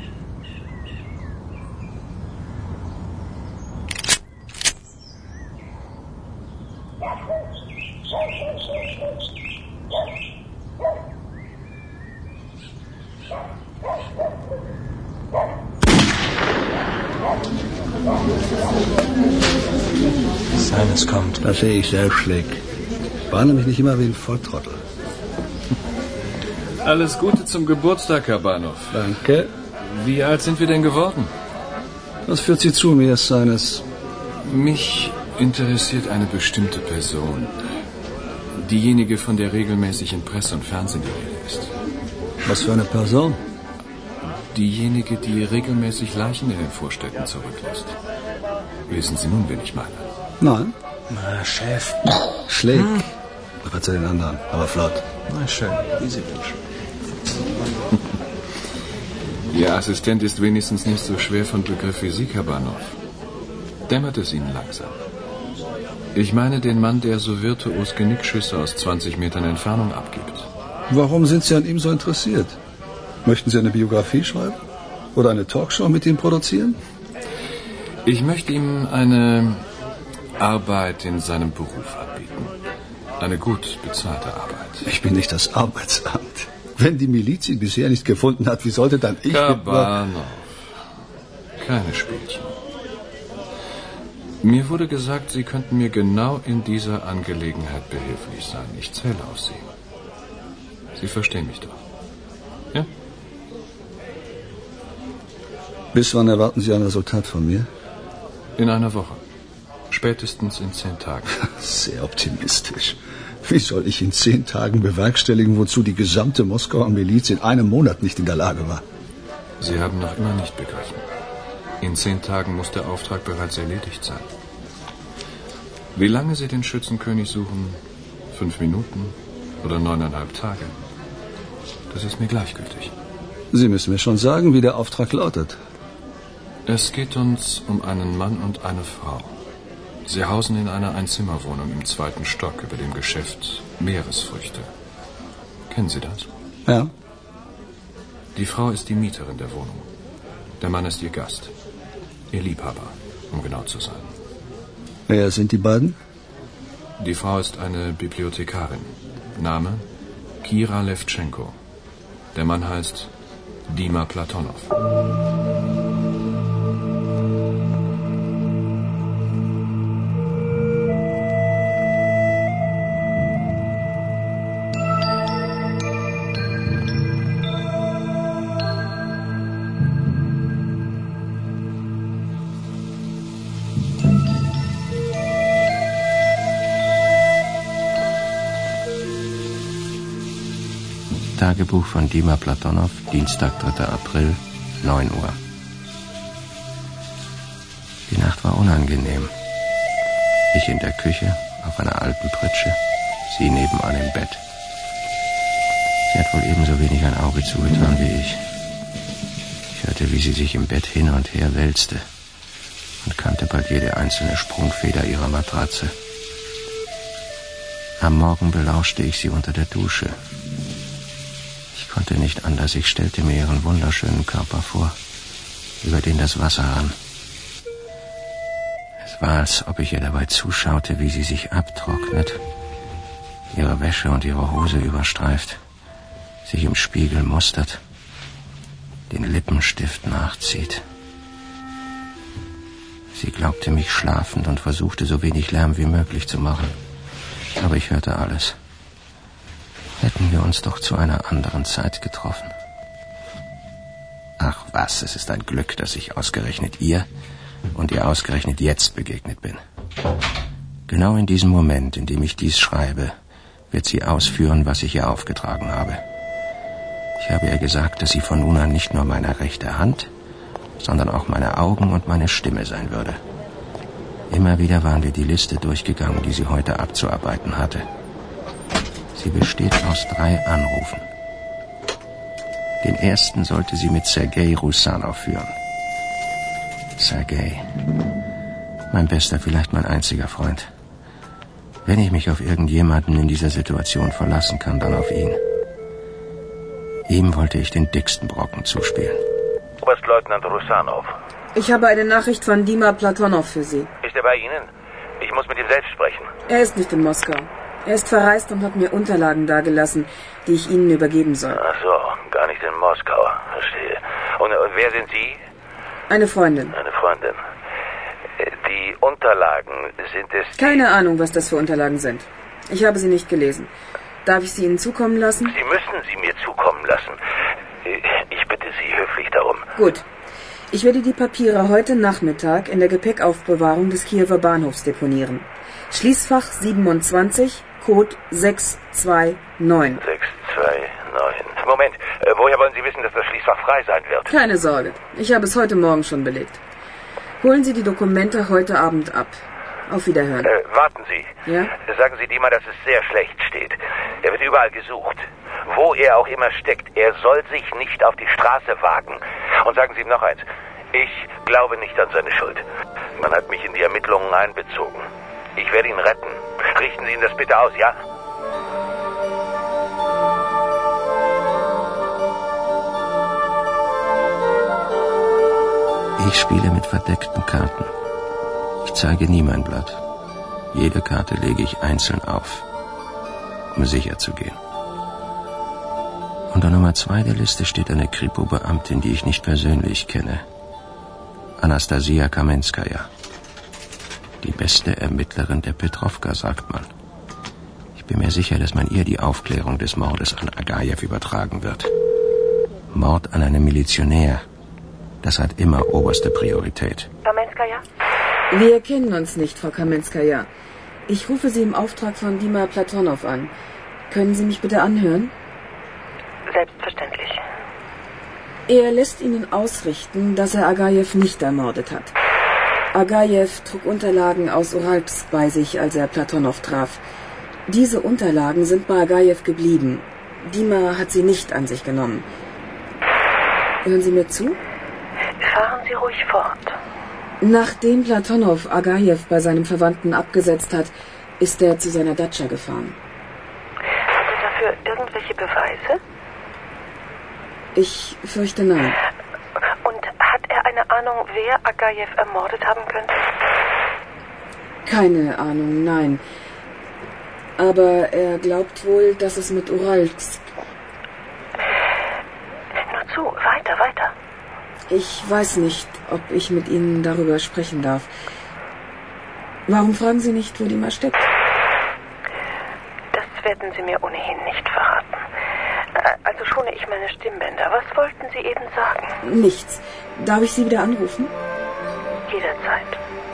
Seines kommt. Das sehe ich sehr schlick. Warne mich nicht immer wie ein Volltrottel. Alles Gute zum Geburtstag, Herr Bahnhof. Danke. Wie alt sind wir denn geworden? Was führt Sie zu mir, Seines? Mich interessiert eine bestimmte Person. Diejenige, von der regelmäßig in Presse und Fernsehen die Rede ist. Was für eine Person? Diejenige, die regelmäßig Leichen in den Vorstädten zurücklässt. Wissen Sie nun, wen ich meine? Nein. Na, Chef. Schlick. Hm. Aber zu den anderen, aber flott. Na schön, wie Sie wünschen. Ihr Assistent ist wenigstens nicht so schwer von Begriff wie Sie, Herr Bahnhof. Dämmert es Ihnen langsam? Ich meine den Mann, der so virtuos Genickschüsse aus zwanzig Metern Entfernung abgibt. Warum sind Sie an ihm so interessiert? Möchten Sie eine Biografie schreiben? Oder eine Talkshow mit ihm produzieren? Ich möchte ihm eine Arbeit in seinem Beruf anbieten. Eine gut bezahlte Arbeit. Ich bin nicht das Arbeitsamt. Wenn die Miliz ihn bisher nicht gefunden hat, wie sollte dann ich... Kabanov. Keine Spielchen. Mir wurde gesagt, Sie könnten mir genau in dieser Angelegenheit behilflich sein. Ich zähle auf Sie. Sie verstehen mich doch. Ja? Bis wann erwarten Sie ein Resultat von mir? In einer Woche. Spätestens in zehn Tagen. Sehr optimistisch. Wie soll ich in zehn Tagen bewerkstelligen, wozu die gesamte Moskauer Miliz in einem Monat nicht in der Lage war? Sie haben noch immer nicht begriffen. In zehn Tagen muss der Auftrag bereits erledigt sein. Wie lange Sie den Schützenkönig suchen? Fünf Minuten oder neuneinhalb Tage? Das ist mir gleichgültig. Sie müssen mir schon sagen, wie der Auftrag lautet. Es geht uns um einen Mann und eine Frau. Sie hausen in einer Einzimmerwohnung im zweiten Stock über dem Geschäft Meeresfrüchte. Kennen Sie das? Ja. Die Frau ist die Mieterin der Wohnung. Der Mann ist ihr Gast. Ihr Liebhaber, um genau zu sein. Wer sind die beiden? Die Frau ist eine Bibliothekarin. Name Kira Levtschenko. Der Mann heißt Dima Platonov. Tagebuch von Dima Platonov, Dienstag, dritter April, neun Uhr. Die Nacht war unangenehm. Ich in der Küche, auf einer alten Pritsche, sie nebenan im Bett. Sie hat wohl ebenso wenig ein Auge zugetan wie ich. Ich hörte, wie sie sich im Bett hin und her wälzte und kannte bald jede einzelne Sprungfeder ihrer Matratze. Am Morgen belauschte ich sie unter der Dusche. Ich konnte nicht anders, ich stellte mir ihren wunderschönen Körper vor, über den das Wasser rann. Es war, als ob ich ihr dabei zuschaute, wie sie sich abtrocknet, ihre Wäsche und ihre Hose überstreift, sich im Spiegel mustert, den Lippenstift nachzieht. Sie glaubte mich schlafend und versuchte, so wenig Lärm wie möglich zu machen. Aber ich hörte alles. Hätten wir uns doch zu einer anderen Zeit getroffen. Ach was, es ist ein Glück, dass ich ausgerechnet ihr und ihr ausgerechnet jetzt begegnet bin. Genau in diesem Moment, in dem ich dies schreibe, wird sie ausführen, was ich ihr aufgetragen habe. Ich habe ihr gesagt, dass sie von nun an nicht nur meine rechte Hand, sondern auch meine Augen und meine Stimme sein würde. Immer wieder waren wir die Liste durchgegangen, die sie heute abzuarbeiten hatte. Sie besteht aus drei Anrufen. Den ersten sollte sie mit Sergei Rusanow führen. Sergei, mein bester, vielleicht mein einziger Freund. Wenn ich mich auf irgendjemanden in dieser Situation verlassen kann, dann auf ihn. Ihm wollte ich den dicksten Brocken zuspielen. Oberstleutnant Rusanow. Ich habe eine Nachricht von Dima Platonov für Sie. Ist er bei Ihnen? Ich muss mit ihm selbst sprechen. Er ist nicht in Moskau. Er ist verreist und hat mir Unterlagen dagelassen, die ich Ihnen übergeben soll. Ach so, gar nicht in Moskau. Verstehe. Und, und wer sind Sie? Eine Freundin. Eine Freundin. die Unterlagen, sind es... Keine Ahnung, was das für Unterlagen sind. Ich habe sie nicht gelesen. Darf ich sie Ihnen zukommen lassen? Sie müssen sie mir zukommen lassen. Ich bitte Sie höflich darum. Gut. Ich werde die Papiere heute Nachmittag in der Gepäckaufbewahrung des Kiewer Bahnhofs deponieren. Schließfach siebenundzwanzig, Code sechs zwei neun. sechs zwei neun. Moment, äh, woher wollen Sie wissen, dass das Schließfach frei sein wird? Keine Sorge. Ich habe es heute Morgen schon belegt. Holen Sie die Dokumente heute Abend ab. Auf Wiederhören. Äh, warten Sie. Ja? Sagen Sie Dima, dass es sehr schlecht steht. Er wird überall gesucht. Wo er auch immer steckt, er soll sich nicht auf die Straße wagen. Und sagen Sie ihm noch eins. Ich glaube nicht an seine Schuld. Man hat mich in die Ermittlungen einbezogen. Ich werde ihn retten. Richten Sie ihm das bitte aus, ja? Ich spiele mit verdeckten Karten. Ich zeige nie mein Blatt. Jede Karte lege ich einzeln auf, um sicher zu gehen. Unter Nummer zwei der Liste steht eine Kripo-Beamtin, die ich nicht persönlich kenne. Anastasia Kamenskaya. Die beste Ermittlerin der Petrovka, sagt man. Ich bin mir sicher, dass man ihr die Aufklärung des Mordes an Agajew übertragen wird. Mord an einem Milizionär, das hat immer oberste Priorität. Kamenskaya? Wir kennen uns nicht, Frau Kamenskaya. Ich rufe Sie im Auftrag von Dima Platonow an. Können Sie mich bitte anhören? Selbstverständlich. Er lässt Ihnen ausrichten, dass er Agajew nicht ermordet hat. Agajew trug Unterlagen aus Uralsk bei sich, als er Platonow traf. Diese Unterlagen sind bei Agajew geblieben. Dima hat sie nicht an sich genommen. Hören Sie mir zu? Fahren Sie ruhig fort. Nachdem Platonow Agajew bei seinem Verwandten abgesetzt hat, ist er zu seiner Datscha gefahren. Hat er dafür irgendwelche Beweise? Ich fürchte nein. Und hat er eine Ahnung, wer Agajew ermordet haben könnte? Keine Ahnung, nein. Aber er glaubt wohl, dass es mit Uralsk... Nur zu, weiter, weiter. Ich weiß nicht, ob ich mit Ihnen darüber sprechen darf. Warum fragen Sie nicht, wo die mal steckt? Das werden Sie mir ohnehin nicht verraten. Also schone ich meine Stimmbänder. Was wollten Sie eben sagen? Nichts. Darf ich Sie wieder anrufen? Jederzeit.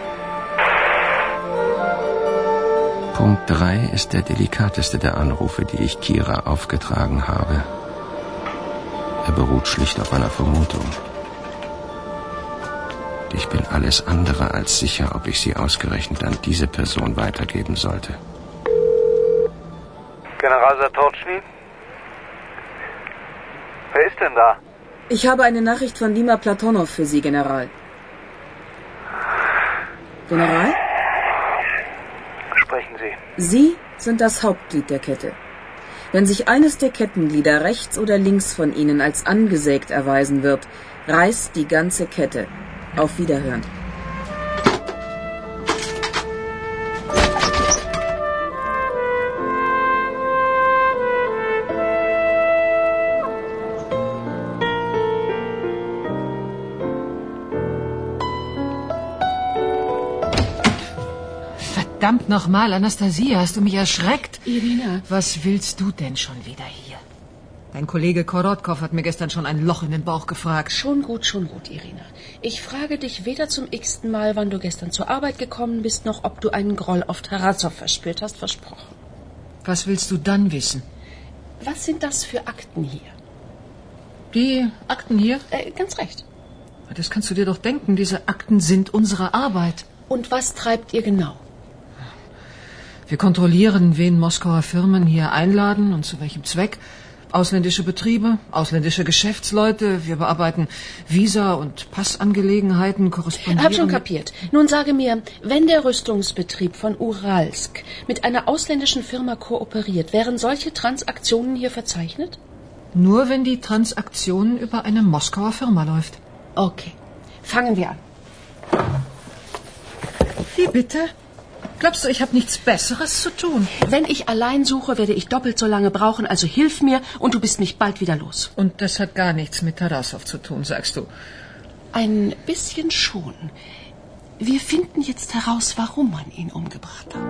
Punkt drei ist der delikateste der Anrufe, die ich Kira aufgetragen habe. Er beruht schlicht auf einer Vermutung. Ich bin alles andere als sicher, ob ich sie ausgerechnet an diese Person weitergeben sollte. General Satorchny? Wer ist denn da? Ich habe eine Nachricht von Dima Platonow für Sie, General. General? Sprechen Sie. Sie sind das Hauptglied der Kette. Wenn sich eines der Kettenglieder rechts oder links von Ihnen als angesägt erweisen wird, reißt die ganze Kette. Auf Wiederhören. Verdammt nochmal, Anastasia, hast du mich erschreckt? Irina. Was willst du denn schon wieder hier? Dein Kollege Korotkov hat mir gestern schon ein Loch in den Bauch gefragt. Schon gut, schon gut, Irina. Ich frage dich weder zum x-ten Mal, wann du gestern zur Arbeit gekommen bist, noch ob du einen Groll auf Tarassow verspürt hast, versprochen. Was willst du dann wissen? Was sind das für Akten hier? Die Akten hier? Äh, ganz recht. Das kannst du dir doch denken, diese Akten sind unsere Arbeit. Und was treibt ihr genau? Wir kontrollieren, wen Moskauer Firmen hier einladen und zu welchem Zweck. Ausländische Betriebe, ausländische Geschäftsleute. Wir bearbeiten Visa- und Passangelegenheiten, korrespondieren... Hab schon kapiert. Nun sage mir, wenn der Rüstungsbetrieb von Uralsk mit einer ausländischen Firma kooperiert, wären solche Transaktionen hier verzeichnet? Nur wenn die Transaktion über eine Moskauer Firma läuft. Okay, fangen wir an. Wie bitte? Glaubst du, ich habe nichts Besseres zu tun? Wenn ich allein suche, werde ich doppelt so lange brauchen, also hilf mir und du bist mich bald wieder los. Und das hat gar nichts mit Tarassow zu tun, sagst du? Ein bisschen schon. Wir finden jetzt heraus, warum man ihn umgebracht hat.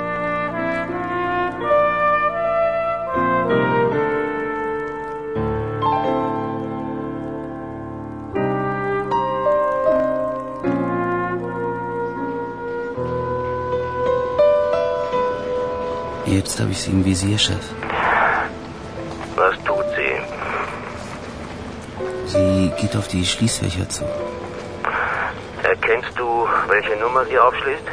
Jetzt habe ich sie im Visier, Chef. Was tut sie? Sie geht auf die Schließfächer zu. Erkennst du, welche Nummer sie aufschließt?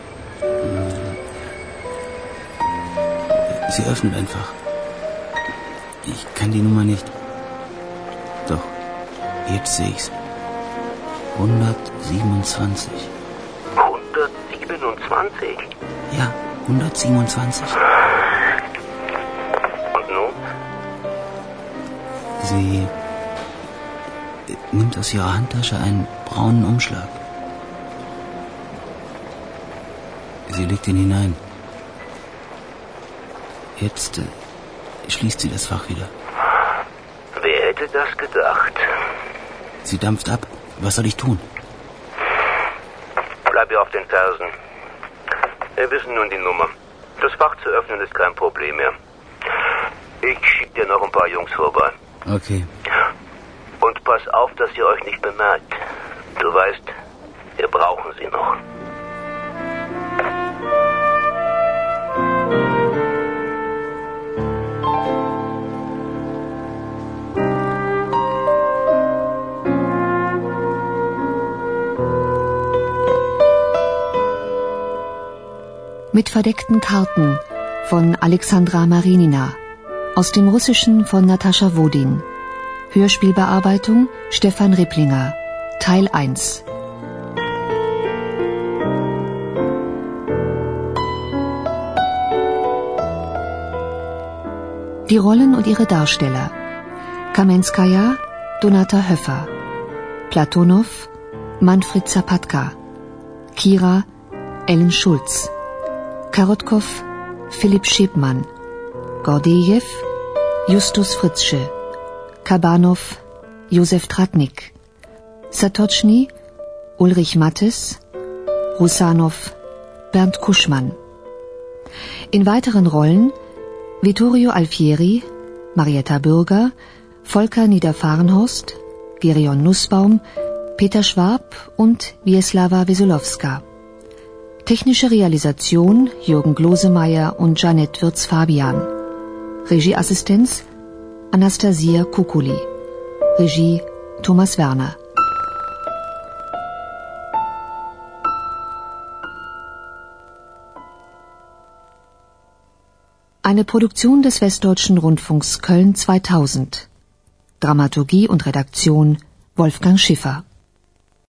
Sie öffnet einfach. Ich kann die Nummer nicht. Doch, jetzt sehe ich's. hundertsiebenundzwanzig. hundertsiebenundzwanzig? Ja, hundertsiebenundzwanzig. Und nun? Sie nimmt aus ihrer Handtasche einen braunen Umschlag. Sie legt ihn hinein. Jetzt äh, schließt sie das Fach wieder. Wer hätte das gedacht? Sie dampft ab. Was soll ich tun? Bleib ihr auf den Fersen. Wir wissen nun die Nummer. Das Fach zu öffnen ist kein Problem mehr. Ich schieb dir noch ein paar Jungs vorbei. Okay. Und pass auf, dass ihr euch nicht bemerkt. Du weißt, wir brauchen sie noch. Mit verdeckten Karten von Alexandra Marinina. Aus dem Russischen von Natascha Wodin. Hörspielbearbeitung Stefan Ripplinger. Teil eins. Die Rollen und ihre Darsteller. Kamenskaya, Donata Höffer. Platonow, Manfred Zapatka. Kira, Ellen Schulz. Karotkov, Philipp Schepmann. Gordejew, Justus Fritzsche. Kabanov, Josef Tratnik. Satoczny, Ulrich Mattes. Rusanow, Bernd Kuschmann. In weiteren Rollen Vittorio Alfieri, Marietta Bürger, Volker Niederfahrenhorst, Gerion Nussbaum, Peter Schwab und Wieslawa Wesolowska. Technische Realisation Jürgen Glosemeyer und Janette Würz-Fabian. Regieassistenz Anastasia Kukuli. Regie Thomas Werner. Eine Produktion des Westdeutschen Rundfunks Köln zweitausend. Dramaturgie und Redaktion Wolfgang Schiffer.